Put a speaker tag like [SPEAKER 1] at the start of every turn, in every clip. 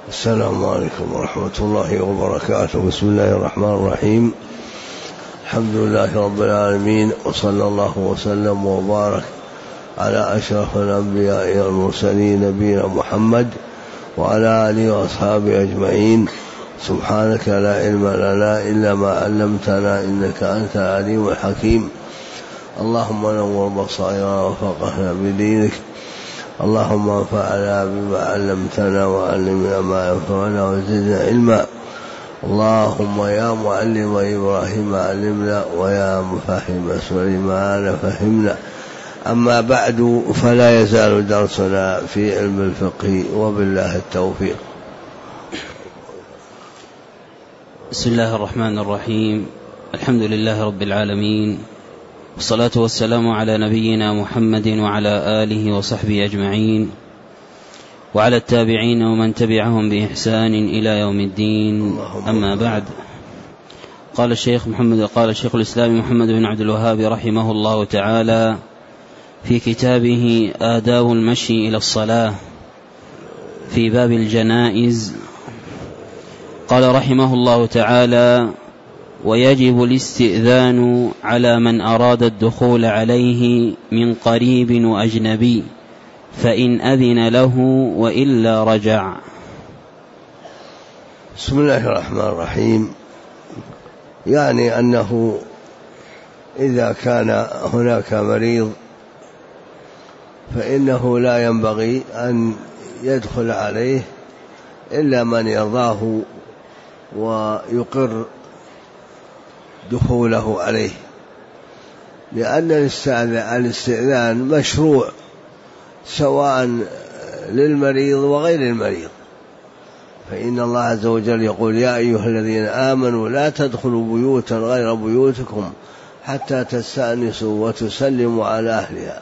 [SPEAKER 1] السلام عليكم ورحمة الله وبركاته. بسم الله الرحمن الرحيم. الحمد لله رب العالمين، وصلى الله وسلم وبارك على أشرف الأنبياء والمرسلين نبينا محمد وعلى آله وأصحابه أجمعين. سبحانك لا علم لنا إلا ما علمتنا إنك أنت العليم الحكيم. اللهم نور بصائرنا وفقهنا بدينك. اللهم انفعنا بما علمتنا وعلمنا ما ينفعنا وزدنا علما. اللهم يا معلم إبراهيم علمنا ويا مفهم سليمان فهمنا. أما بعد، فلا يزال درسنا في علم الفقه، وبالله التوفيق.
[SPEAKER 2] بسم الله الرحمن الرحيم. الحمد لله رب العالمين، والصلاة والسلام على نبينا محمد وعلى آله وصحبه أجمعين، وعلى التابعين ومن تبعهم بإحسان إلى يوم الدين. أما بعد، قال الشيخ الإسلام محمد بن عبد الوهاب رحمه الله تعالى في كتابه آداب المشي إلى الصلاة في باب الجنائز، قال رحمه الله تعالى: ويجب الاستئذان على من أراد الدخول عليه من قريب وأجنبي، فإن أذن له وإلا رجع.
[SPEAKER 1] بسم الله الرحمن الرحيم. يعني أنه إذا كان هناك مريض فإنه لا ينبغي أن يدخل عليه إلا من يرضاه ويقر دخوله عليه، لأن الاستئذان مشروع سواء للمريض وغير المريض. فإن الله عز وجل يقول: يا أيها الذين آمنوا لا تدخلوا بيوتا غير بيوتكم حتى تستأنسوا وتسلموا على أهلها،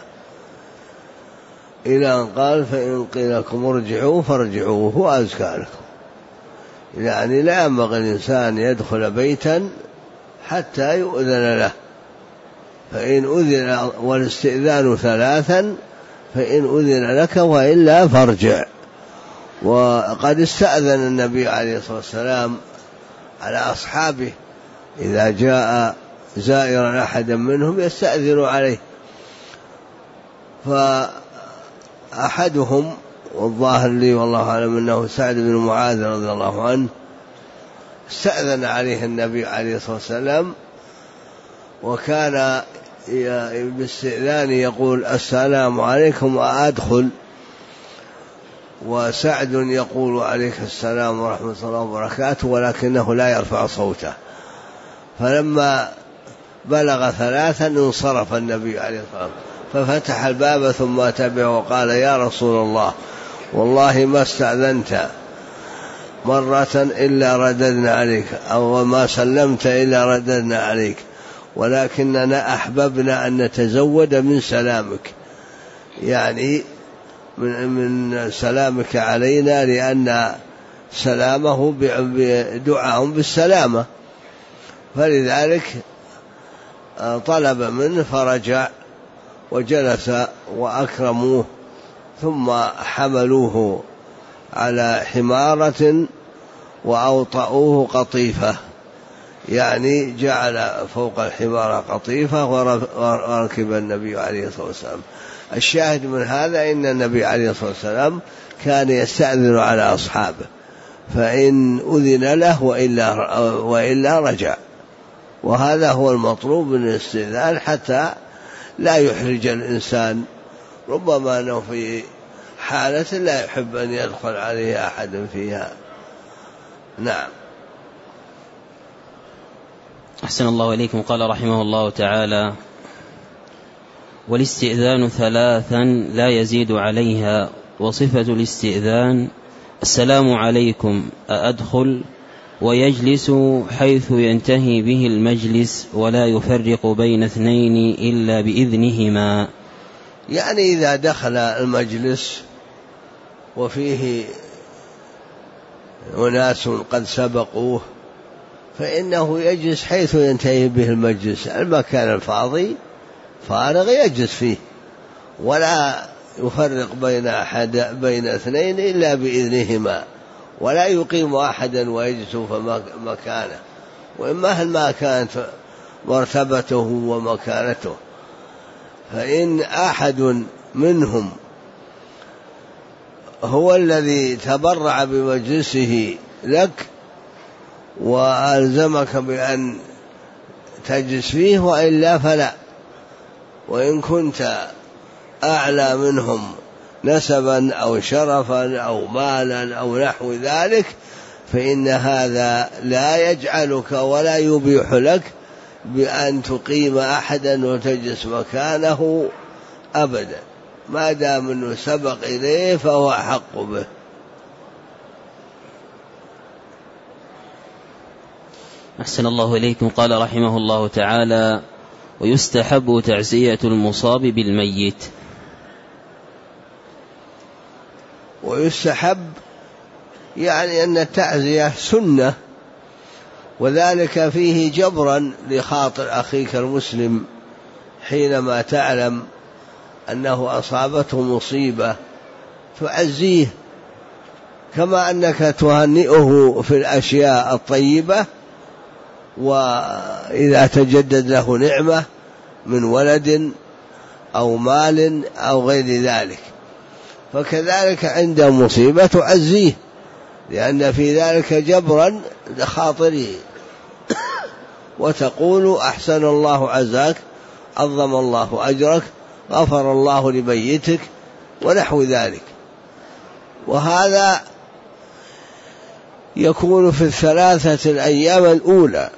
[SPEAKER 1] إلى أن قال: فإن قيل لكم ارجعوا فارجعوا هو أزكى لكم. يعني لا ينبغي الإنسان يدخل بيتا حتى يؤذن له، فإن أذن، والاستئذان ثلاثا، فإن أذن لك وإلا فارجع. وقد استأذن النبي عليه الصلاة والسلام على أصحابه إذا جاء زائرا أحدا منهم يستأذن عليه، فأحدهم، والظاهر لي والله أعلم أنه سعد بن معاذ رضي الله عنه، استأذن عليه النبي عليه الصلاة والسلام، وكان باستئذان يقول: السلام عليكم وأدخل، وسعد يقول: عليك السلام ورحمة الله وبركاته، ولكنه لا يرفع صوته. فلما بلغ ثلاثا انصرف النبي عليه الصلاة والسلام، ففتح الباب ثم تبعه وقال: يا رسول الله، والله ما استأذنت مرة إلا رددنا عليك، أو ما سلمت إلا رددنا عليك، ولكننا أحببنا أن نتزود من سلامك، يعني من سلامك علينا، لأن سلامه بدعاء بالسلامة، فلذلك طلب منه فرجع وجلس وأكرموه، ثم حملوه على حمارة وأوطأوه قطيفة، يعني جعل فوق الحمار قطيفة وركب النبي عليه الصلاة والسلام. الشاهد من هذا أن النبي عليه الصلاة والسلام كان يستأذن على أصحابه، فإن أذن له وإلا رجع، وهذا هو المطلوب من الاستئذان حتى لا يحرج الإنسان، ربما أنه في حالة لا يحب أن يدخل عليه أحد فيها. نعم.
[SPEAKER 2] أحسن الله إليكم. قال رحمه الله تعالى: والاستئذان ثلاثا لا يزيد عليها، وصفة الاستئذان: السلام عليكم أأدخل، ويجلس حيث ينتهي به المجلس، ولا يفرق بين اثنين إلا بإذنهما.
[SPEAKER 1] يعني إذا دخل المجلس وفيه أناس قد سبقوه فإنه يجلس حيث ينتهي به المجلس، المكان الفاضي فارغ يجلس فيه، ولا يفرق بين اثنين إلا بإذنهما، ولا يقيم أحدا ويجلس مكانه، ومهما كانت مرتبته ومكانته. فإن أحد منهم هو الذي تبرع بمجلسه لك وألزمك بأن تجلس فيه، وإلا فلا. وإن كنت أعلى منهم نسبا أو شرفا أو مالا أو نحو ذلك، فإن هذا لا يجعلك ولا يبيح لك بأن تقيم أحدا وتجلس مكانه أبدا، ما دام أنه سبق إليه فهو أحق به.
[SPEAKER 2] أحسن الله إليكم. قال رحمه الله تعالى: ويستحب تعزية المصاب بالميت.
[SPEAKER 1] ويستحب يعني أن التعزية سنة، وذلك فيه جبرا لخاطر أخيك المسلم حينما تعلم أنه أصابته مصيبة تعزيه، كما أنك تهنئه في الأشياء الطيبة، وإذا تجدد له نعمة من ولد أو مال أو غير ذلك، فكذلك عند مصيبة تعزيه، لأن في ذلك جبرا لخاطره، وتقول: أحسن الله عزاك، عظم الله أجرك، غفر الله لميتك، ونحو ذلك. وهذا يكون في 3 الأيام الأولى،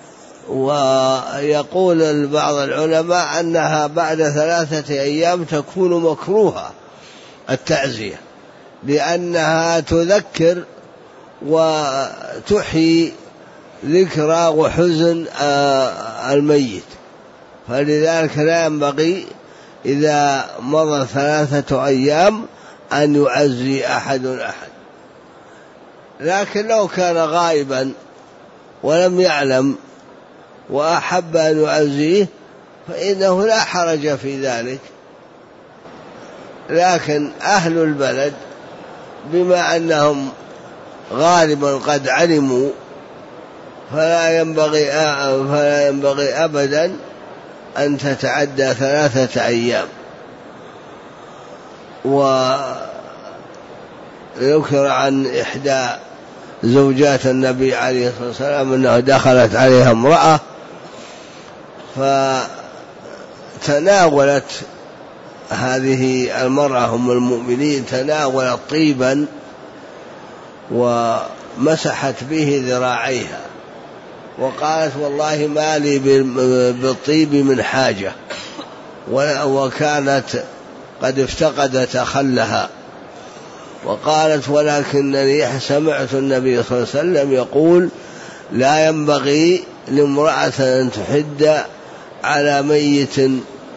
[SPEAKER 1] ويقول بعض العلماء أنها بعد 3 أيام تكون مكروهة التعزية، لأنها تذكر وتحيي ذكرى وحزن الميت، فلذلك لا ينبغي إذا مضى 3 أيام أن يعزي أحد. لكن لو كان غائبا ولم يعلم وأحب أن يعزيه فإنه لا حرج في ذلك. لكن أهل البلد بما أنهم غالبا قد علموا فلا ينبغي أبدا أن تتعدى 3 أيام. ويذكر عن إحدى زوجات النبي عليه الصلاة والسلام أنه دخلت عليها امرأة فتناولت هذه المرأة أم المؤمنين تناولت طيبا ومسحت به ذراعيها، وقالت: والله ما لي بالطيب من حاجة، وكانت قد افتقدت خلها. وقالت: ولكنني سمعت النبي صلى الله عليه وسلم يقول: لا ينبغي لامرأة أن تحد على ميت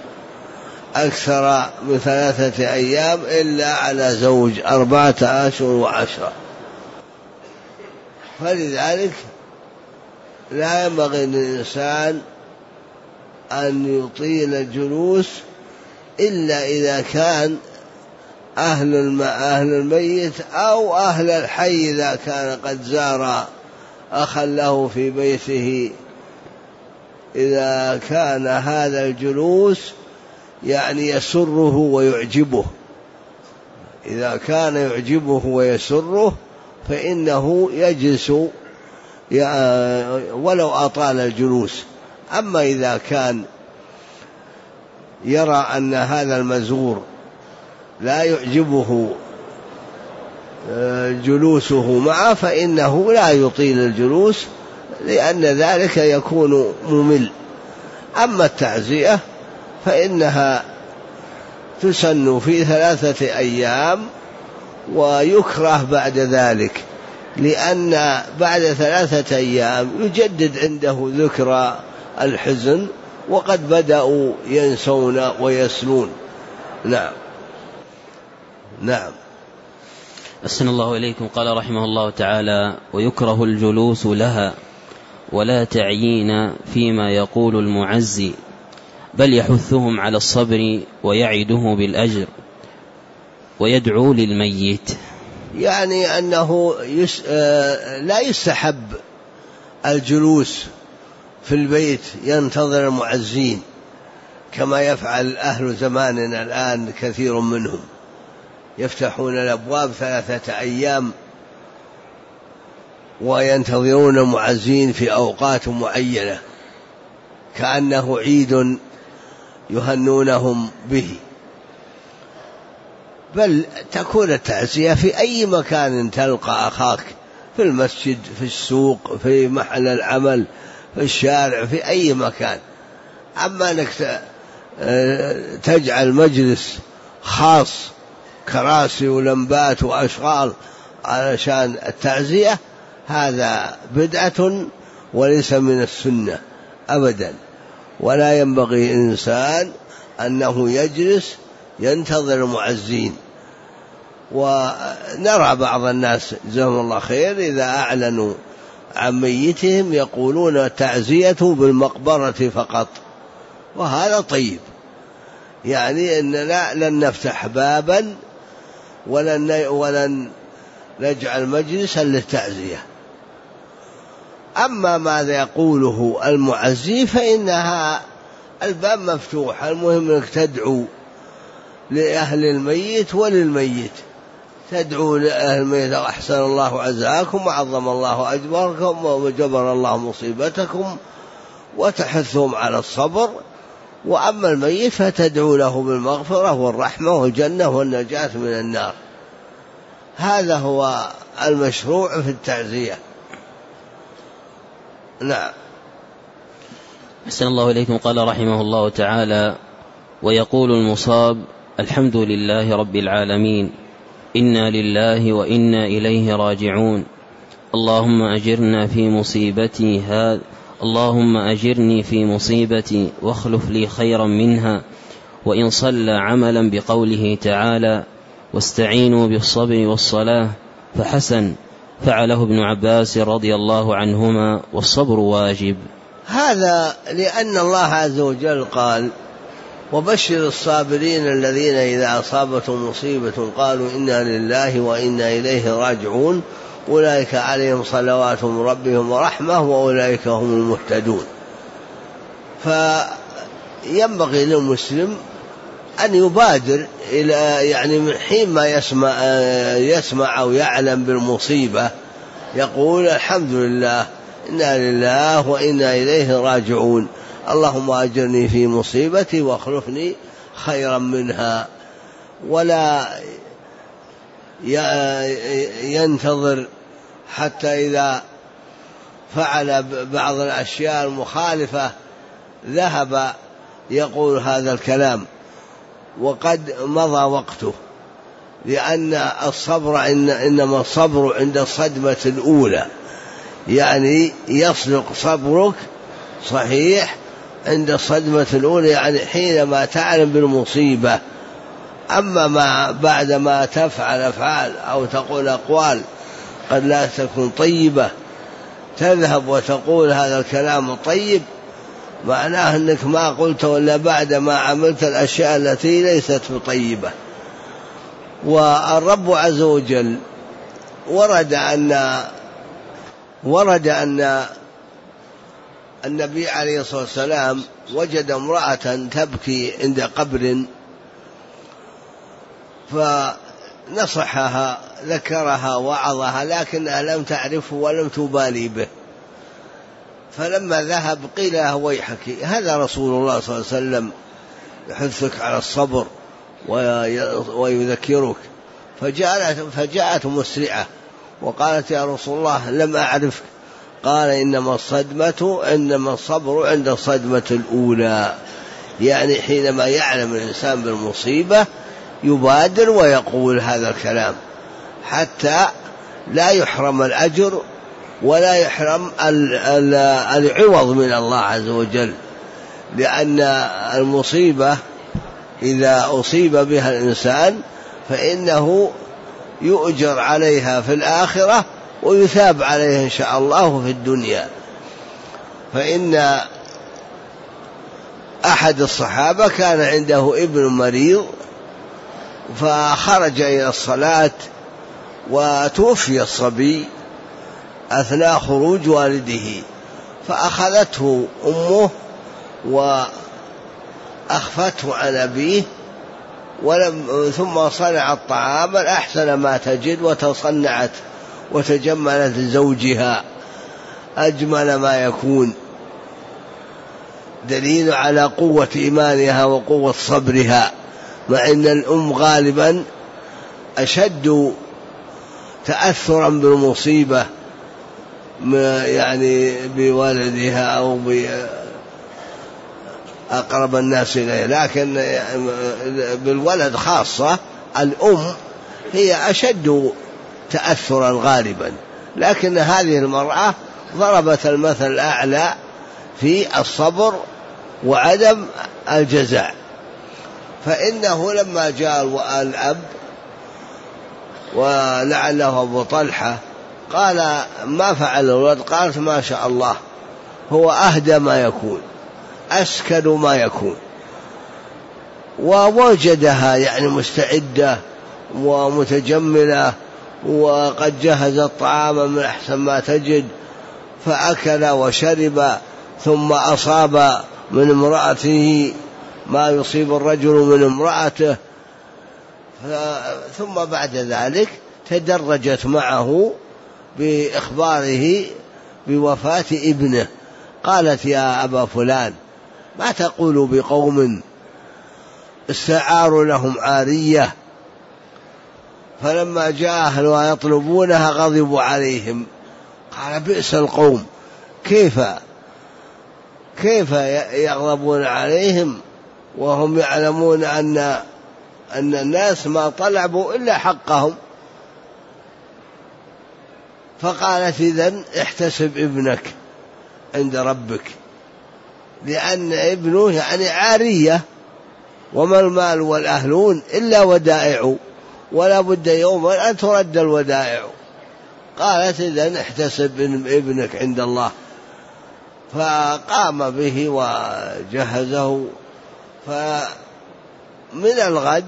[SPEAKER 1] أكثر من 3 أيام إلا على زوج 4 أشهر و10. فلذلك لا ينبغي للإنسان أن يطيل الجلوس إلا إذا كان أهل الميت أو أهل الحي، إذا كان قد زار أخا له في بيته، إذا كان هذا الجلوس يعني يسره ويعجبه، إذا كان يعجبه ويسره فإنه يجلس ولو أطال الجلوس. أما إذا كان يرى أن هذا المزور لا يعجبه جلوسه معه فإنه لا يطيل الجلوس، لأن ذلك يكون ممل. أما التعزية فإنها تسن في 3 أيام، ويكره بعد ذلك، لأن بعد 3 أيام يجدد عنده ذكرى الحزن، وقد بدأوا ينسون ويسلون. نعم.
[SPEAKER 2] أحسن الله إليكم. قال رحمه الله تعالى: ويكره الجلوس لها ولا تعيين فيما يقول المعزي، بل يحثهم على الصبر ويعده بالأجر ويدعو للميت.
[SPEAKER 1] يعني أنه لا يستحب الجلوس في البيت ينتظر المعزين كما يفعل أهل زماننا الآن، كثير منهم يفتحون الأبواب 3 أيام وينتظرون المعزين في أوقات معينة كأنه عيد يهنونهم به، بل تكون التعزية في أي مكان تلقى أخاك، في المسجد، في السوق، في محل العمل، في الشارع، في أي مكان. أما أنك تجعل مجلس خاص كراسي ولمبات وأشغال علشان التعزية، هذا بدعة وليس من السنة أبدا، ولا ينبغي الإنسان أنه يجلس ينتظر المعزين. ونرى بعض الناس جزاهم الله خير إذا أعلنوا عن ميتهم يقولون تعزية بالمقبرة فقط، وهذا طيب، إننا لن نفتح بابا ولن نجعل مجلسا للتعزية. أما ماذا يقوله المعزي فإنها الباب مفتوح، المهم أنك تدعو لأهل الميت وللميت، تدعو لأهل الميت أحسن الله عزاكم وعظم الله أجباركم وجبر الله مصيبتكم، وتحثهم على الصبر. وأما الميت فتدعو له بالمغفرة والرحمة والجنة والنجاة من النار. هذا هو المشروع في التعزية. نعم.
[SPEAKER 2] أحسن الله إليكم. قال رحمه الله تعالى: ويقول المصاب: الحمد لله رب العالمين، إنا لله وإنا إليه راجعون، اللهم أجرنا في مصيبتي هذا، اللهم أجرني في مصيبتي واخلف لي خيرا منها. وإن صلى عملا بقوله تعالى: واستعينوا بالصبر والصلاة، فحسن، فعله ابن عباس رضي الله عنهما، والصبر واجب.
[SPEAKER 1] هذا لأن الله عز وجل قال: وبشر الصابرين الذين إذا أصابتهم مصيبة قالوا إنا لله وإنا إليه راجعون، أولئك عليهم صلوات من ربهم ورحمة وأولئك هم المهتدون. فينبغي للمسلم أن يبادر إلى من حين ما يسمع أو يعلم بالمصيبة يقول: الحمد لله، إنا لله وإنا إليه راجعون، اللهم أجرني في مصيبتي واخلفني خيرا منها. ولا ينتظر حتى إذا فعل بعض الأشياء المخالفة ذهب يقول هذا الكلام وقد مضى وقته، لأن الصبر إنما الصبر عند الصدمة الأولى، يصدق صبرك صحيح عند الصدمة الأولى، حينما تعلم بالمصيبة. أما ما بعد ما تفعل أفعال أو تقول أقوال قد لا تكون طيبة، تذهب وتقول هذا الكلام الطيب، معناه أنك ما قلت ولا بعد ما عملت الأشياء التي ليست بطيبة. والرب عز وجل ورد أن النبي عليه الصلاة والسلام وجد امرأة تبكي عند قبر فنصحها، ذكرها، وعظها، لكنها لم تعرفه ولم تبالي به. فلما ذهب قيل له: ويحك، هذا رسول الله صلى الله عليه وسلم يحثك على الصبر ويذكرك. فجاءت مسرعة وقالت: يا رسول الله لم أعرفك. قال: إنما الصبر عند الصدمة الأولى، حينما يعلم الإنسان بالمصيبة يبادر ويقول هذا الكلام حتى لا يحرم الأجر ولا يحرم العوض من الله عز وجل. لأن المصيبة إذا أصيب بها الإنسان فإنه يؤجر عليها في الآخرة ويثاب عليها إن شاء الله في الدنيا. فإن أحد الصحابة كان عنده ابن مريض فخرج إلى الصلاة وتوفي الصبي أثناء خروج والده، فأخذته أمه وأخفته عن أبيه، ثم صنعت طعاما أحسن ما تجد، وتصنعت وتجملت لزوجها أجمل ما يكون، دليل على قوة إيمانها وقوة صبرها، مع أن الأم غالبا أشد تأثرا بالمصيبة يعني بولدها أو بأقرب الناس إليه، لكن بالولد خاصة الأم هي أشد تأثرا غالبا. لكن هذه المرأة ضربت المثل الأعلى في الصبر وعدم الجزع. فإنه لما جاء الأب ولعله أبو طلحة قال ما فعل الولد؟ قالت ما شاء الله، هو أهدى ما يكون، أسكن ما يكون، ووجدها يعني مستعدة ومتجملة وقد جهز الطعام من أحسن ما تجد، فأكل وشرب، ثم أصاب من امرأته ما يصيب الرجل من امرأته، ثم بعد ذلك تدرجت معه بإخباره بوفاة ابنه. قالت يا أبا فلان ما تقول بقوم استعاروا لهم عارية، فلما جاء أهلها يطلبونها غضبوا عليهم. قال بئس القوم، كيف يغضبون عليهم وهم يعلمون أن الناس ما طلبوا إلا حقهم. فقالت إذن احتسب ابنك عند ربك، لأن ابنه يعني عارية، وما المال والأهلون إلا ودائع، ولا بد يوما أن ترد الودائع. قالت إذن احتسب ابنك عند الله. فقام به وجهزه. فمن الغد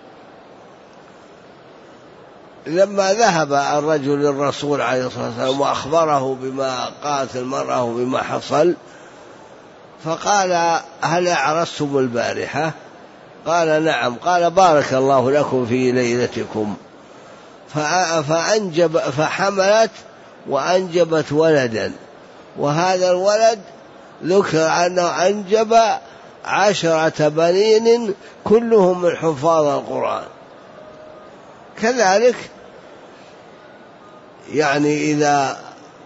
[SPEAKER 1] لما ذهب الرجل للرسول عليه الصلاة والسلام وأخبره بما قالت المرأة وبما حصل، فقال هل عرستم البارحة؟ قال نعم. قال بارك الله لكم في ليلتكم. فحملت وأنجبت ولدا، وهذا الولد ذكر أنه أنجب 10 بنين كلهم من حفاظ القرآن. كذلك يعني إذا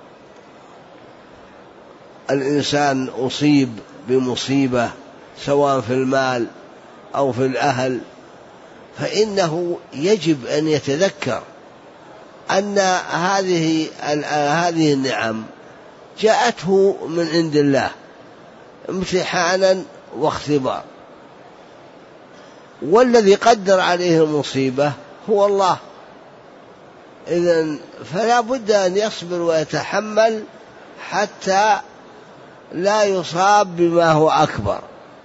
[SPEAKER 1] الإنسان أصيب بمصيبة سواء في المال أو في الأهل، فإنه يجب أن يتذكر أن هذه النعم جاءته من عند الله امتحانا واختبار، والذي قدر عليه المصيبة هو الله. إذن فلا بد أن يصبر ويتحمل حتى لا يصاب بما هو أكبر،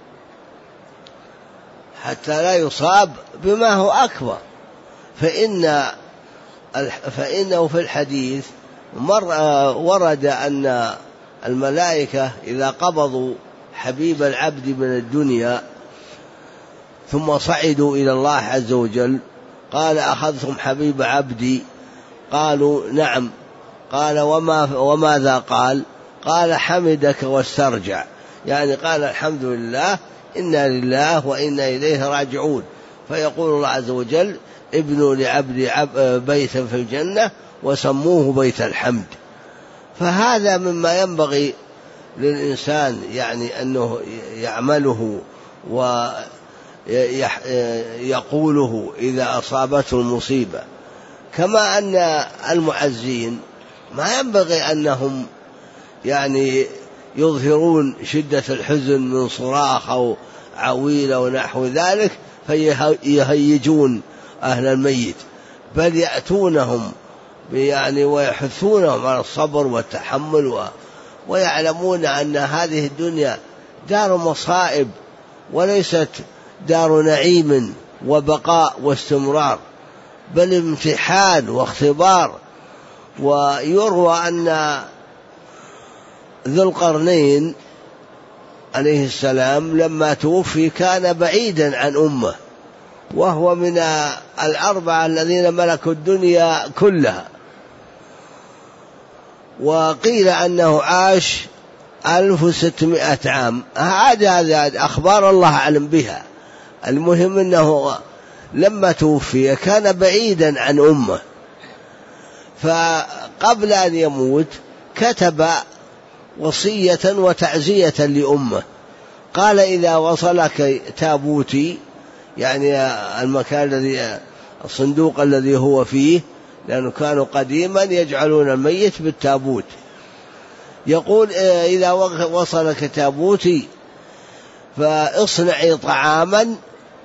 [SPEAKER 1] فإنه في الحديث ورد أن الملائكة إذا قبضوا حبيب العبد من الدنيا ثم صعدوا إلى الله عز وجل، قال أخذتم حبيب عبدي؟ قالوا نعم. قال وماذا قال؟ قال حمدك واسترجع، يعني قال الحمد لله، إنا لله وإنا إليه راجعون. فيقول الله عز وجل ابنوا لعبدي بيتا في الجنة وسموه بيت الحمد. فهذا مما ينبغي للإنسان يعني أنه يعمله ويقوله إذا أصابته المصيبة. كما أن المعزين ما ينبغي أنهم يعني يظهرون شدة الحزن من صراخ أو عويل أو نحو ذلك فيهيجون أهل الميت، بل يأتونهم يعني ويحثونهم على الصبر والتحمل، ويعلمون أن هذه الدنيا دار مصائب وليست دار نعيم وبقاء واستمرار. بل امتحان واختبار. ويروى أن ذو القرنين عليه السلام لما توفي كان بعيدا عن أمه، وهو من الأربعة الذين ملكوا الدنيا كلها، وقيل أنه عاش 1600 عام. هذا أخبار الله أعلم بها. المهم أنه لما توفي كان بعيدا عن أمه، فقبل أن يموت كتب وصية وتعزية لأمه، قال: إذا وصلك تابوتي، يعني المكان الذي الصندوق الذي هو فيه، لأنه كانوا قديما يجعلون الميت بالتابوت، يقول: إذا وصلك تابوتي فاصنعي طعاما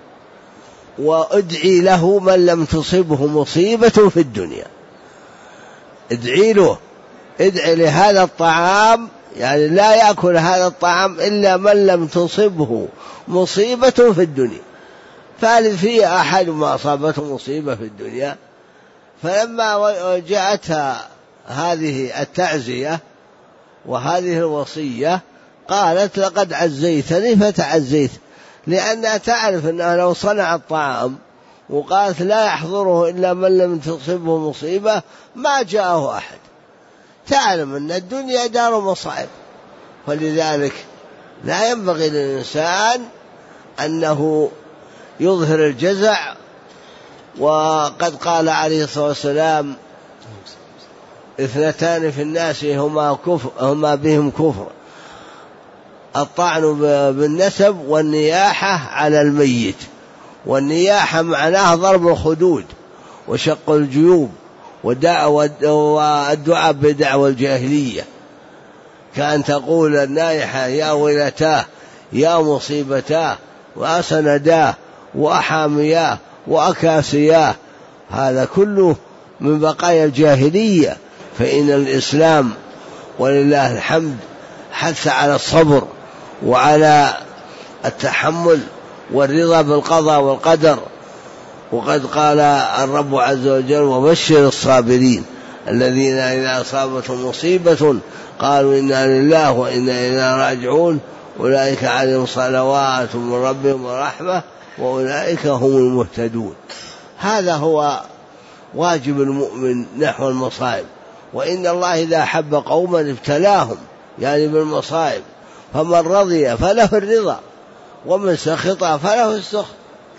[SPEAKER 1] وادعي له من لم تصبه مصيبة في الدنيا. ادعي له، ادعي لهذا الطعام، يعني لا يأكل هذا الطعام إلا من لم تصبه مصيبة في الدنيا. فهل في أحد ما أصابته مصيبة في الدنيا؟ فلما جاءتها هذه التعزية وهذه الوصية قالت: لقد عزيتني فتعزيت، لأنها تعرف أنها لو صنع الطعام وقالت لا يحضره إلا من لم تصبه مصيبة ما جاءه أحد. تعلم أن الدنيا دار مصائب، فلذلك لا ينبغي للإنسان أنه يظهر الجزع. وقد قال عليه الصلاة والسلام: 2 في الناس هما بهم كفر: الطعن بالنسب والنياحة على الميت. والنياحة معناها ضرب الخدود وشق الجيوب والدعاء بدعوى الجاهلية، كأن تقول النائحة: يا ويلتاه، يا مصيبتاه، وأسنداه، وأحامياه، وأكاسياه. هذا كله من بقايا الجاهلية. فإن الإسلام ولله الحمد حث على الصبر وعلى التحمل والرضا بالقضاء والقدر. وقد قال الرب عز وجل: وبشر الصابرين الذين إذا أصابتهم مصيبة قالوا إنا لله وإنا إليه راجعون أولئك عليهم صلوات من ربهم ورحمة وأولئك هم المهتدون. هذا هو واجب المؤمن نحو المصائب. وإن الله إذا أحب قوما ابتلاهم، يعني بالمصائب، فمن رضي فله الرضا ومن سخط فله السخط.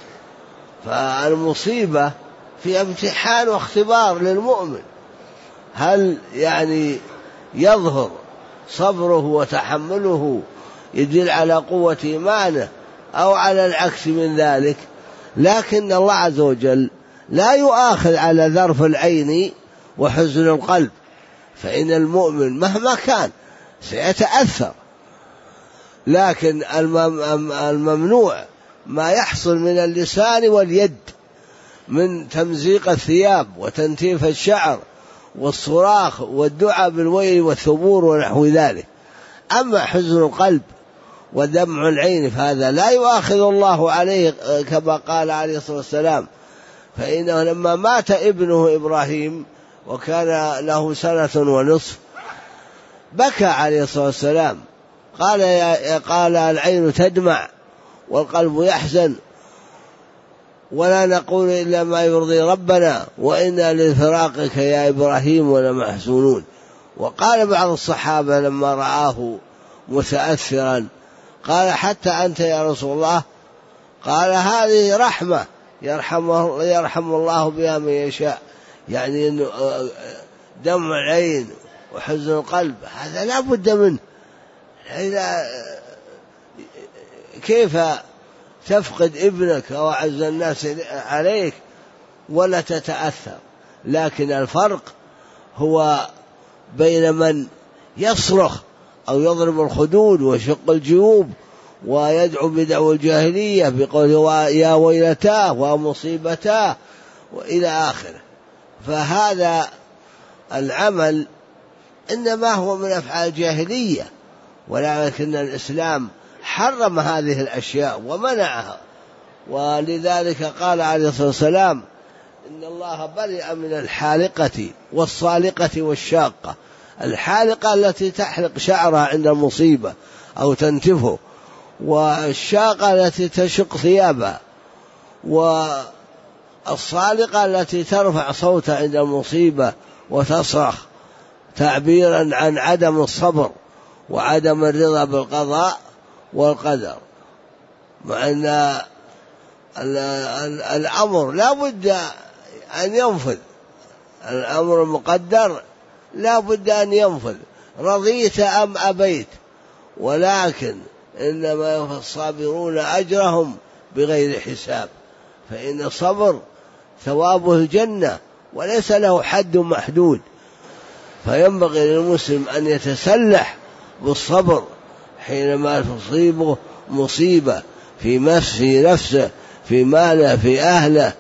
[SPEAKER 1] فالمصيبة في امتحان واختبار للمؤمن، هل يعني يظهر صبره وتحمله يدل على قوة إيمانه أو على العكس من ذلك. لكن الله عز وجل لا يؤاخذ على ذرف العين وحزن القلب، فإن المؤمن مهما كان سيتأثر، لكن الممنوع ما يحصل من اللسان واليد من تمزيق الثياب وتنتيف الشعر والصراخ والدعاء بالويل والثبور ونحو ذلك. أما حزن القلب ودمع العين فهذا لا يؤاخذ الله عليه، كما قال عليه الصلاة والسلام: فإنه لما مات ابنه إبراهيم وكان له 1.5 سنة بكى عليه الصلاة والسلام، قال العين تدمع والقلب يحزن، ولا نقول إلا ما يرضي ربنا وإنا لفراقك يا إبراهيم ولمحزونون. وقال بعض الصحابة لما رآه متأثرا قال: حتى أنت يا رسول الله؟ قال: هذه رحمة يرحم الله بها من يشاء. يعني إنه دمع العين وحزن القلب هذا لا بد منه. كيف تفقد ابنك أو أعز الناس عليك ولا تتأثر؟ لكن الفرق هو بين من يصرخ أو يضرب الخدود ويشق الجيوب ويدعو بدعوى الجاهلية بقوله يا ويلتاه ومصيبتاه وإلى آخره. فهذا العمل إنما هو من أفعال الجاهلية، ولكن الإسلام حرم هذه الأشياء ومنعها. ولذلك قال عليه الصلاة والسلام: إن الله برئ من الحالقة والصالقة والشاقة. الحالقة التي تحلق شعرها عند المصيبة أو تنتفه، والشاقة التي تشق ثيابها، والصالقة التي ترفع صوتها عند المصيبة وتصرخ تعبيرا عن عدم الصبر وعدم الرضا بالقضاء والقدر، مع أن الأمر لا بد أن ينفذ، الأمر المقدر لا بد أن ينفذ، رضيت أم أبيت، ولكن إنما يوفى الصابرون أجرهم بغير حساب، فإن الصبر ثوابه الجنة وليس له حد محدود. فينبغي للمسلم أن يتسلح بالصبر حينما تصيبه مصيبة في نفسه، في ماله، في أهله،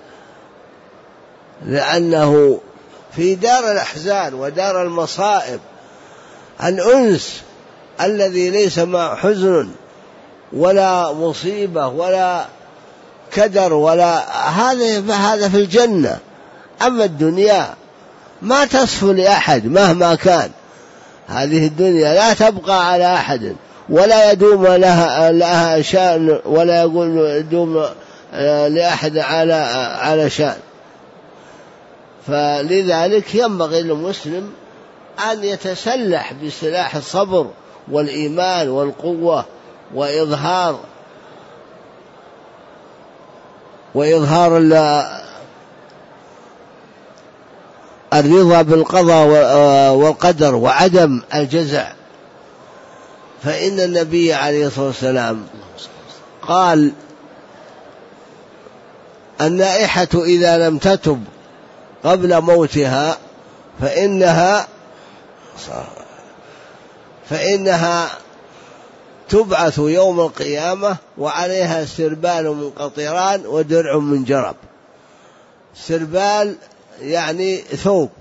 [SPEAKER 1] لأنه في دار الأحزان ودار المصائب الأنس الذي ليس مع حزن ولا مصيبة ولا كدر ولا هذا في الجنة. أما الدنيا ما تصفو لأحد مهما كان، هذه الدنيا لا تبقى على أحد ولا يدوم لها شأن، ولا يدوم لأحد على شأن. فلذلك ينبغي للمسلم أن يتسلح بسلاح الصبر والإيمان والقوة وإظهار الرضا بالقضاء والقدر وعدم الجزع. فإن النبي عليه الصلاة والسلام قال: النائحة إذا لم تتب قبل موتها فإنها تبعث يوم القيامة وعليها سربال من قطران ودرع من جرب. سربال يعني ثوب،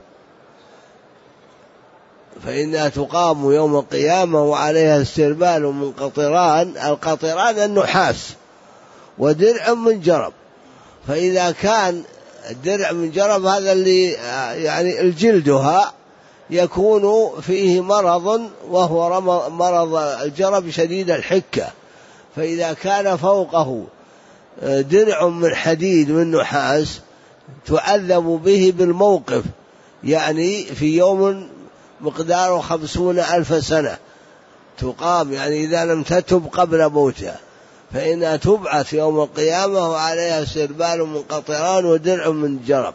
[SPEAKER 1] فإنها تقام يوم القيامة وعليها سربال من قطران، القطران النحاس، ودرع من جرب. فإذا كان الدرع من جرب هذا اللي يعني الجلدها يكون فيه مرض، وهو مرض الجرب شديد الحكة، فإذا كان فوقه درع من حديد من نحاس تعذب به بالموقف، يعني في يوم مقداره 50,000 سنة تقام، يعني إذا لم تتب قبل موتها فإنها تبعث يوم القيامة وعليها سربال من قطران ودرع من جرب.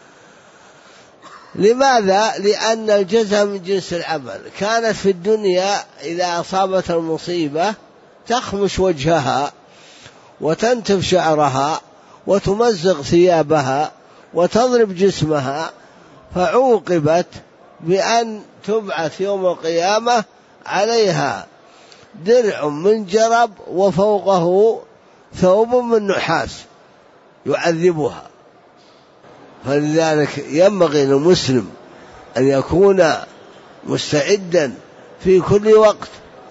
[SPEAKER 1] لماذا؟ لأن الجزاء من جنس العمل. كانت في الدنيا إذا أصابت المصيبة تخمش وجهها وتنتف شعرها وتمزق ثيابها وتضرب جسمها، فعوقبت بأن تبعث يوم القيامة عليها درع من جرب وفوقه ثوب من نحاس يعذبها. فلذلك ينبغي للمسلم أن يكون مستعدا في كل وقت،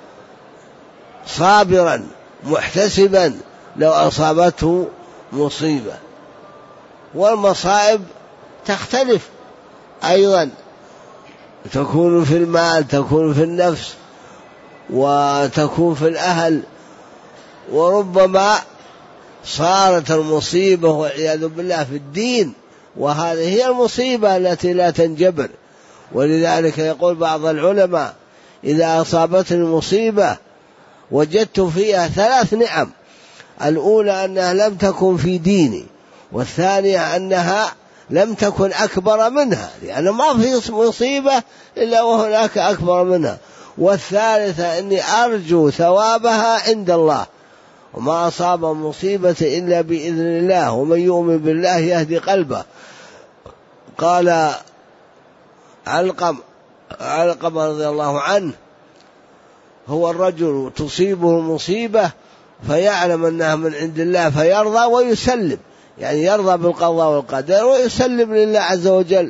[SPEAKER 1] صابرا محتسبا لو أصابته مصيبة. والمصائب تختلف أيضا، تكون في المال، تكون في النفس، وتكون في الأهل، وربما صارت المصيبة والعياذ بالله في الدين، وهذه هي المصيبة التي لا تنجبر. ولذلك يقول بعض العلماء: إذا أصابتني المصيبة وجدت فيها 3 نعم: الأولى أنها لم تكن في ديني، والثانية أنها لم تكن أكبر منها، لأن ما في مصيبة إلا وهناك أكبر منها، والثالثة أني أرجو ثوابها عند الله، وما أصاب مصيبة إلا بإذن الله، ومن يؤمن بالله يهدي قلبه. قال علقم رضي الله عنه: هو الرجل تصيبه المصيبة فيعلم أنها من عند الله فيرضى ويسلم، يعني يرضى بالقضاء والقدر ويسلم لله عز وجل،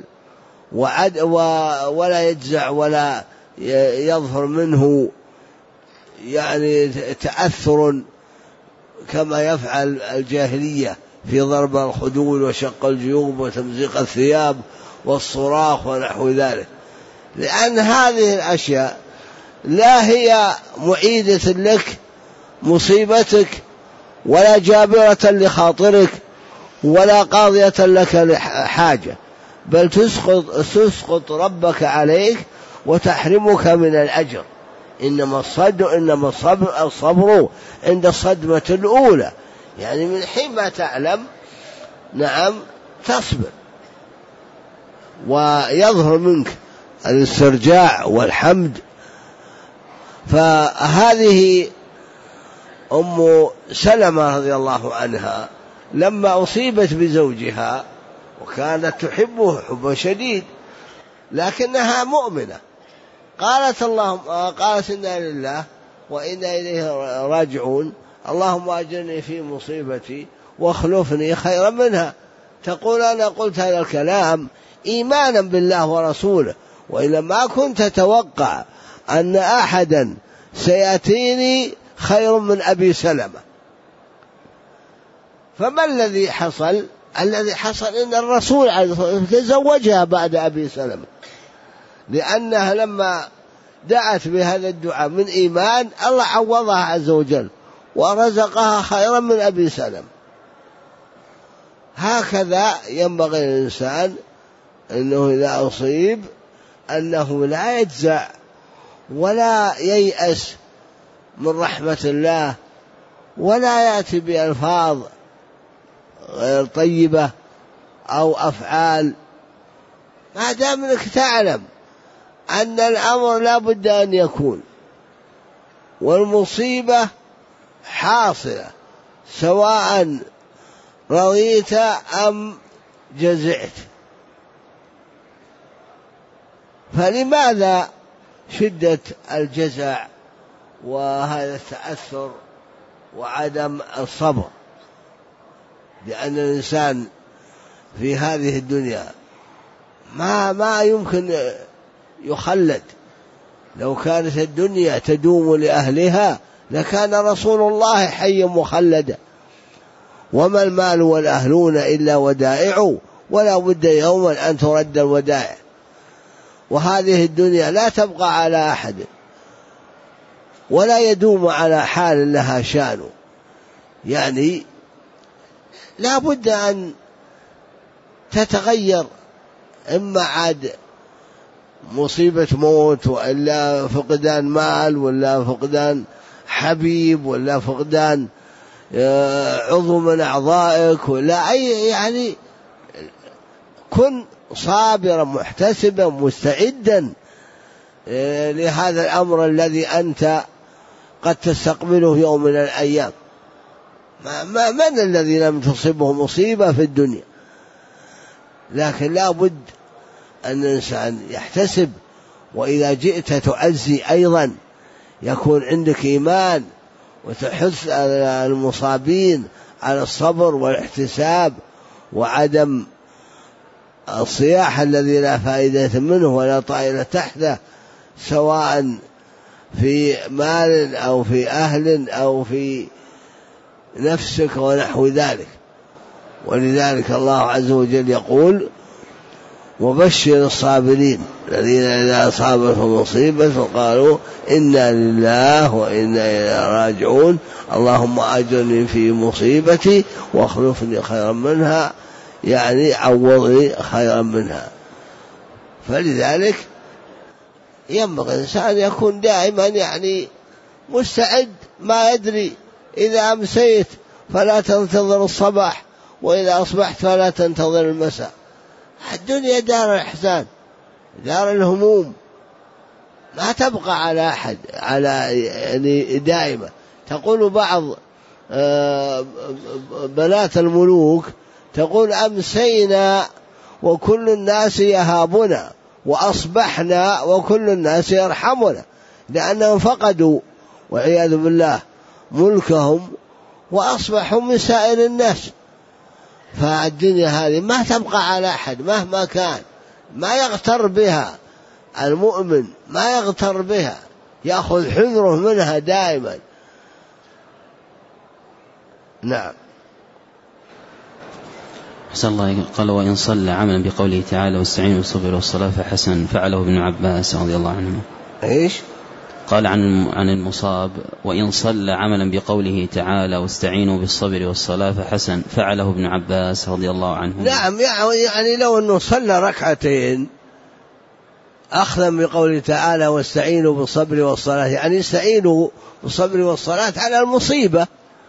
[SPEAKER 1] ولا يجزع ولا يظهر منه يعني تأثر كما يفعل الجاهلية في ضرب الخدود وشق الجيوب وتمزيق الثياب والصراخ ونحو ذلك، لأن هذه الأشياء لا هي معيدة لك مصيبتك ولا جابرة لخاطرك ولا قاضية لك لحاجة، بل تسقط ربك عليك وتحرمك من الأجر. إنما الصبر عند الصدمة الأولى، يعني من حين ما تعلم نعم تصبر ويظهر منك الاسترجاع والحمد. فهذه أم سلمة رضي الله عنها لما أصيبت بزوجها وكانت تحبه حبا شديد لكنها مؤمنة، قالت إنا لله وإنا إليه راجعون، اللهم أجرني في مصيبتي واخلفني خيرا منها. تقول أنا قلت هذا الكلام إيمانا بالله ورسوله، وإلا ما كنت أتوقع أن أحدا سيأتيني خير من أبي سلمة. فما الذي حصل؟ الذي حصل إن الرسول عليه الصلاة والسلام تزوجها بعد أبي سلمة، لأنها لما دعت بهذا الدعاء من إيمان الله عوضها عز وجل ورزقها خيرا من أبي سلمة. هكذا ينبغي للإنسان أنه إذا أصيب أنه لا يجزع ولا ييأس من رحمة الله ولا يأتي بألفاظ غير طيبة أو أفعال، ما دام أنك تعلم أن الأمر لا بد أن يكون والمصيبة حاصلة سواء رضيت أم جزعت. فلماذا شدة الجزع وهذا التأثر وعدم الصبر؟ لأن الإنسان في هذه الدنيا ما يمكن يخلد. لو كانت الدنيا تدوم لأهلها لكان رسول الله حيا مخلدا. وما المال والأهلون إلا ودائع، ولا بد يوما أن ترد الودائع. وهذه الدنيا لا تبقى على أحد ولا يدوم على حال لها شان، يعني لا بد أن تتغير، إما عاد مصيبة موت وإلا فقدان مال ولا فقدان حبيب ولا فقدان عضو من أعضائك ولا أي، يعني كن صابرا محتسبا مستعدا لهذا الأمر الذي أنت قد تستقبله يوم من الأيام. من الذي لم تصبه مصيبة في الدنيا؟ لكن لا بد أن الإنسان يحتسب، وإذا جئت تعزي أيضا يكون عندك إيمان وتحث المصابين على الصبر والاحتساب وعدم الصياح الذي لا فائدة منه ولا طائل تحته، سواء في مال أو في أهل أو في نفسك ونحو ذلك. ولذلك الله عز وجل يقول وبشر الصابرين الذين إذا أصابتهم مصيبة قالوا إنا لله وإنا إليه راجعون اللهم أجرني في مصيبتي واخلفني خيرا منها، يعني عوضني خيرا منها. فلذلك ينبغي الإنسان يكون دائما يعني مستعد، ما يدري إذا أمسيت فلا تنتظر الصباح وإذا أصبحت فلا تنتظر المساء. الدنيا دار الإحزان، دار الهموم، ما تبقى على أحد على يعني دائما. تقول بعض بنات الملوك تقول أمسينا وكل الناس يهابنا وأصبحنا وكل الناس يرحمنا، لأنهم فقدوا والعياذ بالله ملكهم وأصبحوا من سائر الناس. فالدنيا هذه ما تبقى على أحد مهما كان، ما يغتر بها المؤمن، ما يغتر بها، يأخذ حذره منها دائما. نعم.
[SPEAKER 2] أحسن الله. قال وإن صلى عملا بقوله تعالى واستعينوا بالصبر والصلاة فحسن فعله ابن عباس رضي الله عنه.
[SPEAKER 1] إيش
[SPEAKER 2] قال عن المصاب وإن صلى عملا بقوله تعالى واستعينوا بالصبر والصلاة فحسن فعله ابن عباس رضي الله عنه.
[SPEAKER 1] نعم، يعني لو أنه صلى ركعتين أخذا بقوله تعالى واستعينوا بالصبر والصلاة، يعني استعينوا بالصبر والصلاة على المصيبة.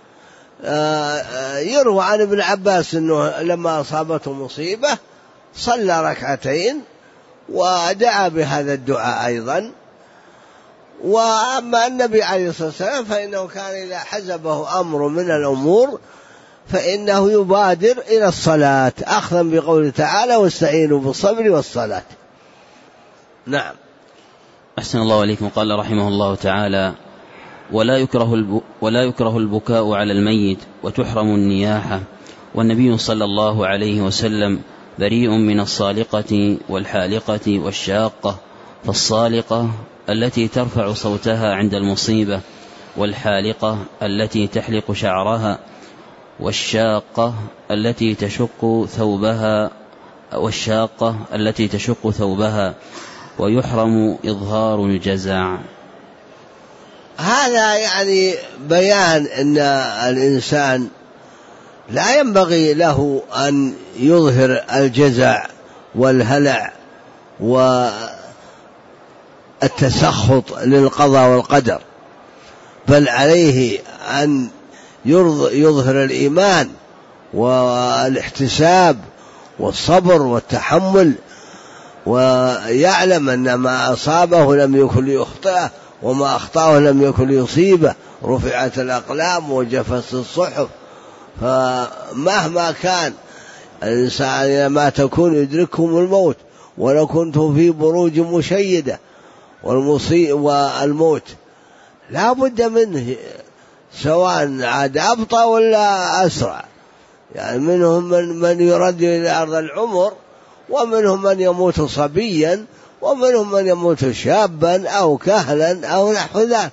[SPEAKER 1] يروى عن ابن عباس أنه لما أصابته مصيبة صلى ركعتين ودعا بهذا الدعاء أيضا. وأما النبي عليه الصلاة والسلام فإنه كان إذا حزبه أمر من الأمور فإنه يبادر إلى الصلاة أخذا بقوله تعالى واستعينوا بالصبر والصلاة. نعم.
[SPEAKER 2] أحسن الله عليكم. قال رحمه الله تعالى ولا يكره البكاء على الميت وتحرم النياحة، والنبي صلى الله عليه وسلم بريء من الصالقة والحالقة والشاقة، فالصالقة التي ترفع صوتها عند المصيبة، والحالقة التي تحلق شعرها، والشاقة التي تشق ثوبها، ويحرم إظهار الجزع.
[SPEAKER 1] هذا يعني بيان أن الإنسان لا ينبغي له أن يظهر الجزع والهلع والتسخط للقضاء والقدر، بل عليه أن يظهر الإيمان والاحتساب والصبر والتحمل، ويعلم أن ما أصابه لم يكن ليخطئه وما أخطأه لم يكن ليصيبه، رفعت الأقلام وجفت الصحف. فمهما كان الإنسان ما تكون يدركهم الموت ولو كنتم في بروج مشيدة، والموت لا بد منه سواء عاد أبطأ ولا أسرع. يعني منهم من يرد إلى أرض العمر، ومنهم من يموت صبيا، ومنهم من يموت شابا أو كهلا أو نحو ذلك.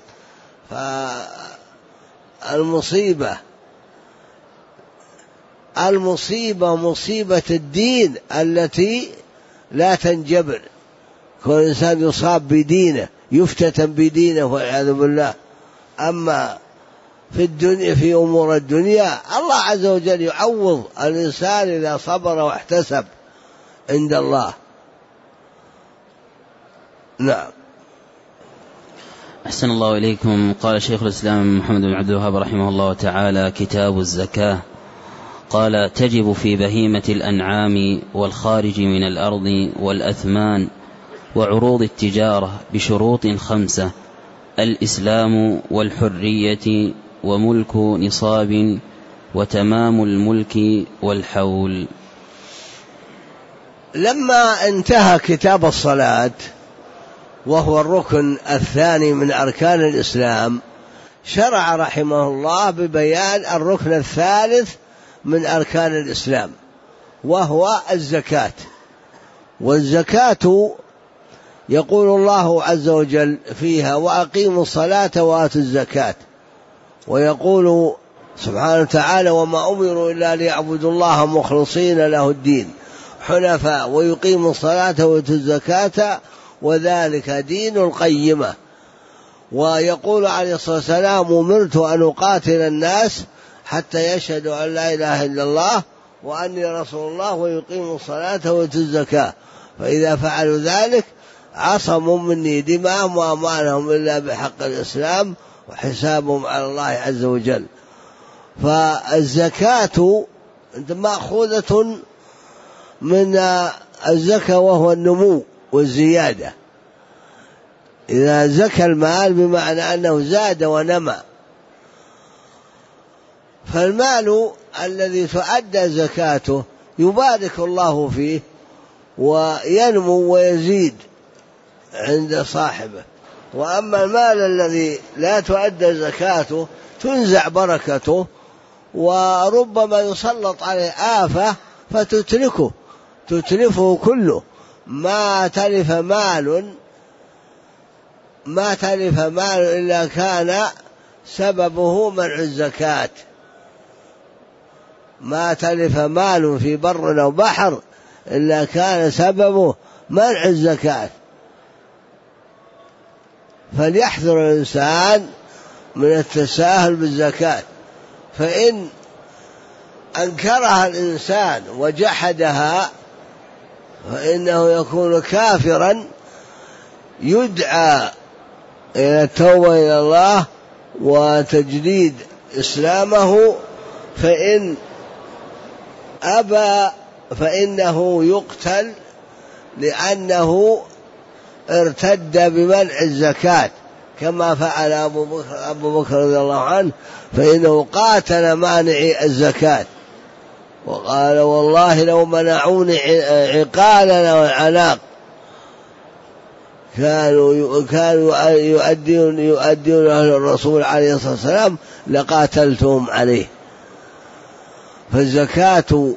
[SPEAKER 1] فالمصيبة مصيبة الدين التي لا تنجبر. كل إنسان يصاب بدينه، يفتتن بدينه والعياذ بالله. أما في الدنيا، في أمور الدنيا، الله عز وجل يعوض الإنسان إذا صبر واحتسب عند الله. نعم.
[SPEAKER 2] أحسن الله إليكم. قال شيخ الإسلام محمد بن عبد الوهاب رحمه الله تعالى: كتاب الزكاة. قال: تجب في بهيمة الأنعام والخارج من الأرض والأثمان وعروض التجارة بشروط 5: الإسلام والحرية وملك نصاب وتمام الملك والحول.
[SPEAKER 1] لما انتهى كتاب الصلاة وهو الركن الثاني من أركان الإسلام، شرع رحمه الله ببيان الركن الثالث من أركان الإسلام، وهو الزكاة. والزكاة يقول الله عز وجل فيها: وأقيموا الصلاة وآتوا الزكاة. ويقول سبحانه وتعالى: وما أمروا إلا ليعبدوا الله مخلصين له الدين حنفاء ويقيموا الصلاة ويؤتوا الزكاة وذلك دين القيمة. ويقول عليه الصلاة والسلام: أمرت أن أقاتل الناس حتى يشهدوا أن لا إله إلا الله وأني رسول الله ويقيموا الصلاة ويؤتوا الزكاة، فإذا فعلوا ذلك عصموا مني دماءهم وأموالهم إلا بحق الإسلام وحسابهم على الله عز وجل. فالزكاة مأخوذة من الزكاة وهو النمو والزيادة. إذا زكى المال بمعنى أنه زاد ونمى. فالمال الذي تؤدى زكاته يبارك الله فيه وينمو ويزيد عند صاحبه. وأما المال الذي لا تؤدى زكاته تنزع بركته، وربما يسلط عليه آفة فتتلفه كله. ما تلف مال إلا كان سببه منع الزكاة. ما تلف مال في بر أو بحر إلا كان سببه منع الزكاة. فليحذر الإنسان من التساهل بالزكاة، فإن أنكرها الإنسان وجحدها فإنه يكون كافرا، يدعى إلى التوبة إلى الله وتجديد إسلامه، فإن أبى فإنه يقتل لأنه ارتد بمنع الزكاة، كما فعل أبو بكر رضي الله عنه، فإنه قاتل مانعي الزكاة وقال والله لو منعوني عقالنا والعناق كانوا يؤدون أهل الرسول عليه الصلاة والسلام لقاتلتهم عليه. فالزكاة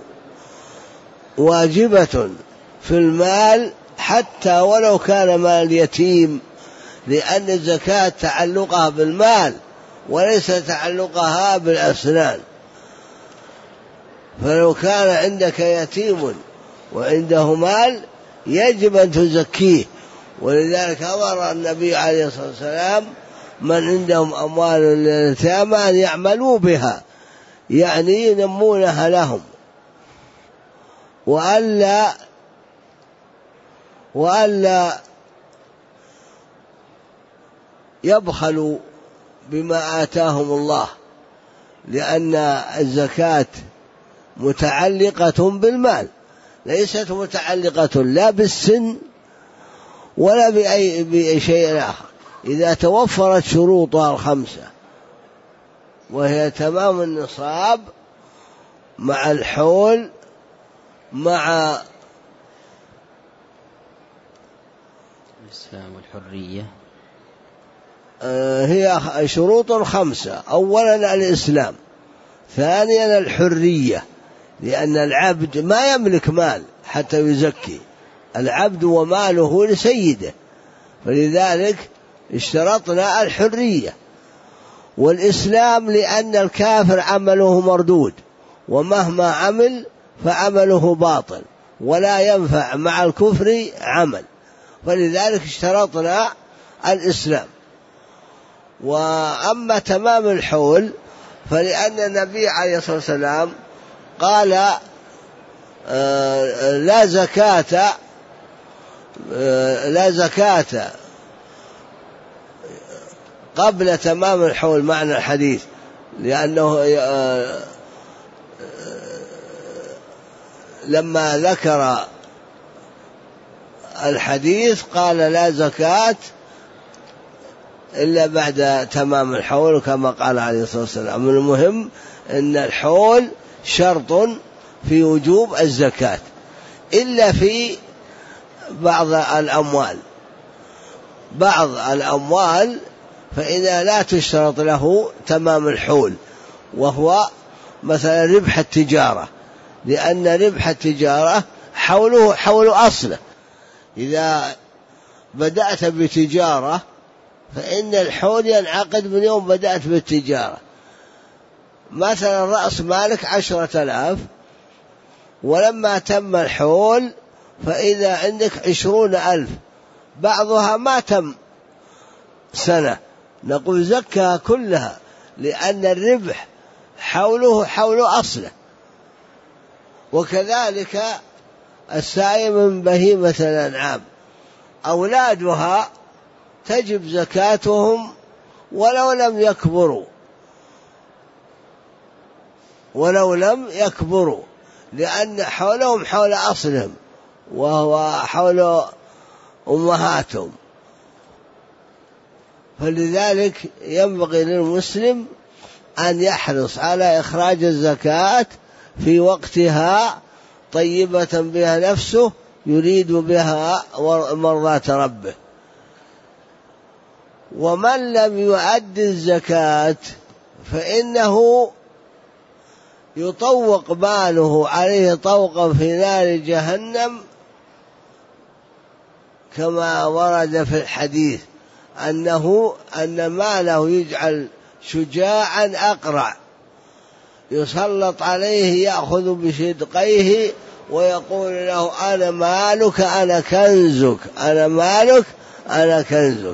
[SPEAKER 1] واجبة في المال حتى ولو كان مال يتيم، لأن الزكاة تعلقها بالمال وليس تعلقها بالأسنان. فلو كان عندك يتيم وعنده مال يجب أن تزكيه، ولذلك أمر النبي عليه الصلاة والسلام من عندهم أموال لليتامى أن يعملوا بها، يعني ينمونها لهم، وألا يبخلوا بما آتاهم الله، لأن الزكاة متعلقة بالمال، ليست متعلقة لا بالسن ولا بأي شيء آخر. إذا توفرت شروطها الخمسة وهي تمام النصاب مع الحول مع
[SPEAKER 2] الإسلام والحرية،
[SPEAKER 1] هي شروط خمسة: أولا الإسلام، ثانيا الحرية، لأن العبد ما يملك مال حتى يزكي، العبد وماله لسيده، فلذلك اشترطنا الحرية. والإسلام لأن الكافر عمله مردود، ومهما عمل فعمله باطل ولا ينفع مع الكفر عمل، فلذلك اشترطنا الإسلام. وأما تمام الحول فلأن النبي عليه الصلاة والسلام قال لا زكاة قبل تمام الحول، معنى الحديث، لأنه لما ذكر الحديث قال لا زكاة إلا بعد تمام الحول كما قال عليه الصلاة والسلام. المهم أن الحول شرط في وجوب الزكاة إلا في بعض الأموال فإذا لا تشترط له تمام الحول، وهو مثلا ربح التجارة، لأن ربح التجارة حوله حول أصله. إذا بدأت بتجارة فإن الحول ينعقد من يوم بدأت بالتجارة. مثلا رأس مالك 10,000 ولما تم الحول فإذا عندك 20,000 بعضها ما تم سنة، نقول زكها كلها، لأن الربح حوله حول أصله. وكذلك السائم من بهيمة الأنعام أولادها تجب زكاتهم ولو لم يكبروا، لأن حولهم حول أصلهم وهو حول أمهاتهم. فلذلك ينبغي للمسلم أن يحرص على إخراج الزكاة في وقتها طيبة بها نفسه يريد بها مرضاة ربه. ومن لم يؤد الزكاة فإنه يطوق ماله عليه طوقا في نار جهنم، كما ورد في الحديث أن ماله يجعل شجاعا أقرع يسلط عليه يأخذ بشدقيه ويقول له أنا مالك أنا كنزك، أنا مالك أنا كنزك.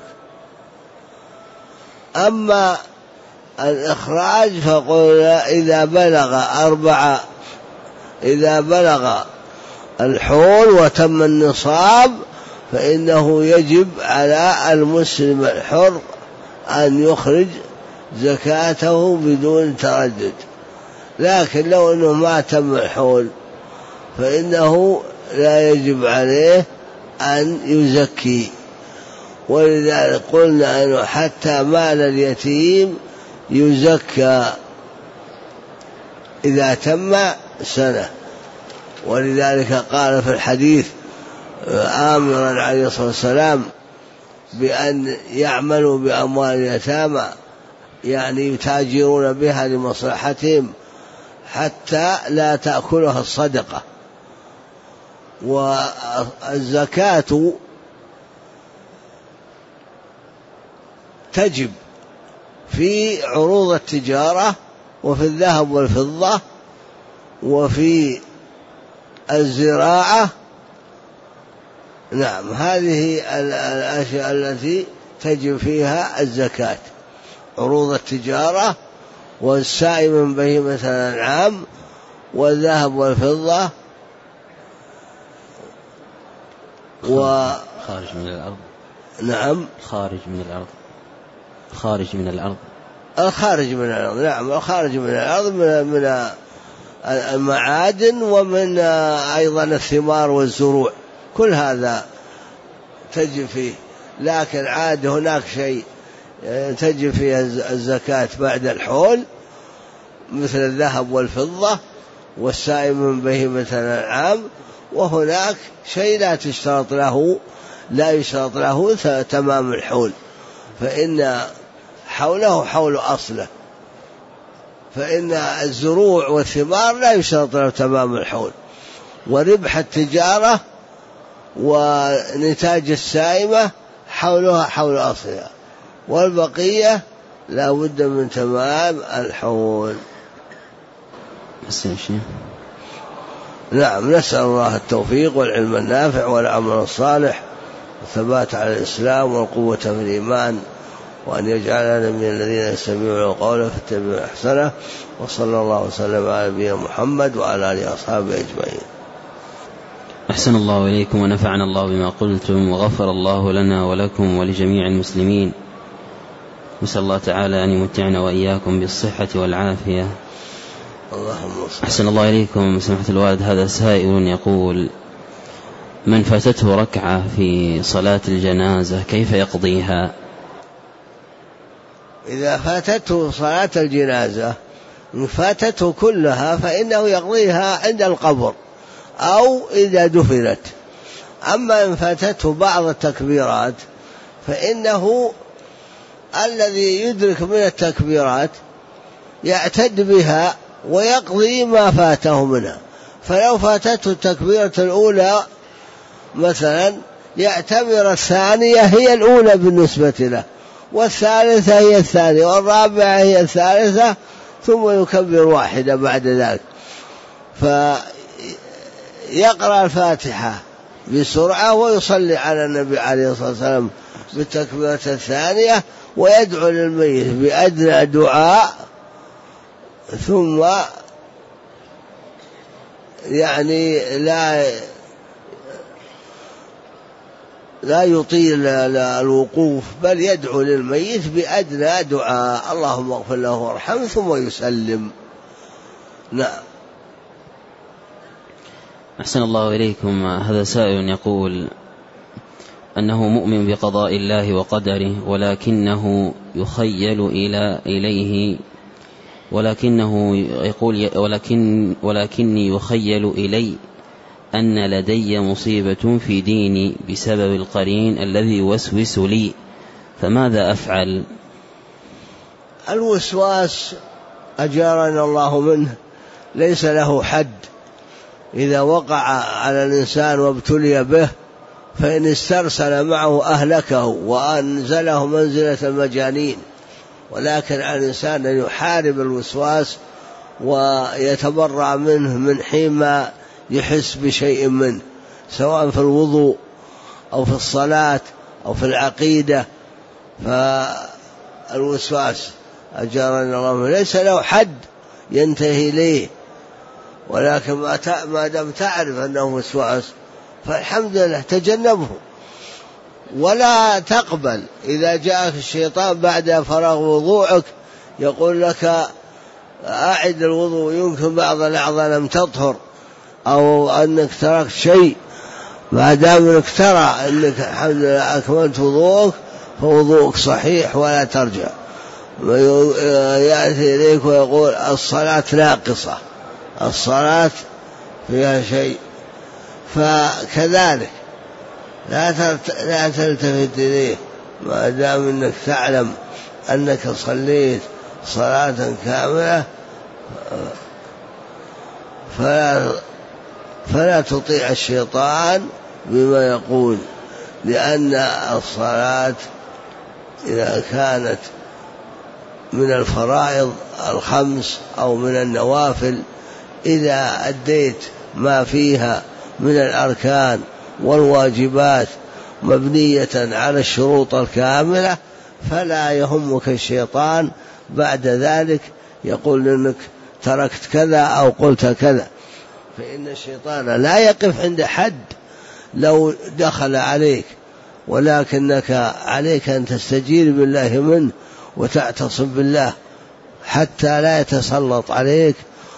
[SPEAKER 1] أما الإخراج فقلنا إذا بلغ الحول وتم النصاب فإنه يجب على المسلم الحر أن يخرج زكاته بدون تردد. لكن لو أنه ما تم الحول فإنه لا يجب عليه أن يزكي. ولذلك قلنا أنه حتى مال اليتيم يزكى إذا تم سنة. ولذلك قال في الحديث آمرا عليه الصلاة والسلام بأن يعملوا بأموال اليتامى، يعني يتاجرون بها لمصلحتهم حتى لا تأكلها الصدقة. والزكاة تجب في عروض التجارة وفي الذهب والفضة وفي الزراعة. نعم، هذه الأشياء التي تجب فيها الزكاة: عروض التجارة والسائم من بهيمة الأنعام والذهب والفضة
[SPEAKER 2] خارج من الأرض.
[SPEAKER 1] نعم،
[SPEAKER 2] خارج من الأرض. خارج من الأرض.
[SPEAKER 1] الخارج من الأرض. نعم، الخارج من الأرض من المعادن ومن أيضا الثمار والزروع، كل هذا تجب فيه. لكن عاد هناك شيء تجب فيه الزكاة بعد الحول مثل الذهب والفضة والسائم من بهيمة الأنعام، وهناك شيء لا يشترط له تمام الحول، فإن حوله حول أصله. فإن الزروع والثمار لا يشترط له تمام الحول، وربح التجارة ونتاج السائمة حولها حول أصلها، والبقية لا بد من تمام الحول. نعم، نسأل الله التوفيق والعلم النافع والعمل الصالح والثبات على الإسلام والقوة في الإيمان، وأن يجعلنا من الذين يستمعون القول فيتبعون أحسنه. وصلى الله وسلم على نبينا محمد وعلى آله وأصحابه أجمعين.
[SPEAKER 2] أحسن الله إليكم ونفعنا الله بما قلتم، وغفر الله لنا ولكم ولجميع المسلمين. نسأل الله تعالى أن يمتعنا وإياكم بالصحة والعافية. أحسن الله إليكم سماحة الوالد. هذا سائل يقول: من فاتته ركعة في صلاة الجنازة كيف يقضيها؟
[SPEAKER 1] إذا فاتته صلاة الجنازة فاتته كلها فإنه يقضيها عند القبر أو إذا دفنت. أما إن فاتته بعض التكبيرات فإنه الذي يدرك من التكبيرات يعتد بها ويقضي ما فاته منها. فلو فاتته التكبيرة الأولى مثلا يعتبر الثانية هي الأولى بالنسبة له، والثالثة هي الثانية، والرابعة هي الثالثة، ثم يكبر واحدة بعد ذلك. فيقرأ الفاتحة بسرعة ويصلي على النبي عليه الصلاة والسلام بالتكبيرة الثانية، ويدعو للميت بأدنى دعاء، ثم يعني لا يطيل الوقوف، بل يدعو للميت بأدنى دعاء: اللهم اغفر له وارحمه، ثم يسلم. نعم.
[SPEAKER 2] أحسن الله إليكم. هذا سائل يقول أنه مؤمن بقضاء الله وقدره، ولكنه يخيل إليه ولكنه يقول ولكني يخيل إلي أن لدي مصيبة في ديني بسبب القرين الذي يوسوس لي، فماذا أفعل؟
[SPEAKER 1] الوسواس أجارنا الله منه ليس له حد. إذا وقع على الإنسان وابتلي به فإن استرسل معه أهلكه وأنزله منزلة المجانين. ولكن على الإنسان أن يحارب الوسواس ويتبرأ منه من حين ما يحس بشيء منه، سواء في الوضوء أو في الصلاة أو في العقيدة. فالوسواس أجارنا الله ليس له حد ينتهي إليه، ولكن ما دام تعرف أنه وسواس فالحمد لله تجنبه، ولا تقبل إذا جاءك الشيطان بعد فراغ وضوءك يقول لك أعد الوضوء، يمكن بعض الأعضاء لم تطهر أو أنك تركت شيء، ما دام أنك ترى أنك الحمد لله أكملت وضوءك فوضوءك صحيح ولا ترجع. يأتي إليك ويقول الصلاة ناقصة، الصلاة فيها شيء، فكذلك لا تلتفت إليه ما دام أنك تعلم أنك صليت صلاة كاملة، فلا تطيع الشيطان بما يقول، لأن الصلاة إذا كانت من الفرائض الخمس أو من النوافل إذا أديت ما فيها من الأركان والواجبات مبنية على الشروط الكاملة فلا يهمك الشيطان بعد ذلك يقول إنك تركت كذا أو قلت كذا، فإن الشيطان لا يقف عند حد لو دخل عليك، ولكنك عليك أن تستجير بالله منه وتعتصم بالله حتى لا يتسلط عليك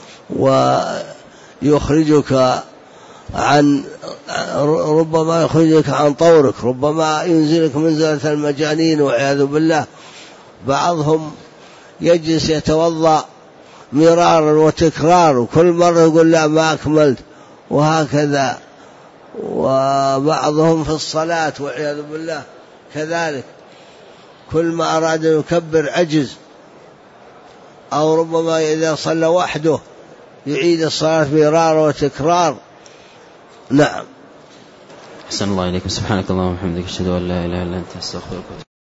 [SPEAKER 1] ويخرجك عن، ربما يخرجك عن طورك، ربما ينزلك منزلة المجانين والعياذ بالله. بعضهم يجلس يتوضأ مرارا وتكرار وكل مرة يقول لا ما أكملت وهكذا، وبعضهم في الصلاة والعياذ بالله كذلك كل ما أراد أن يكبر عجز، أو ربما إذا صلى وحده يعيد الصلاة مرارا وتكرار. نعم.
[SPEAKER 2] أحسن الله إليكم. سبحانك اللهم وبحمدك أشهد أن لا إله إلا أنت أستغفرك.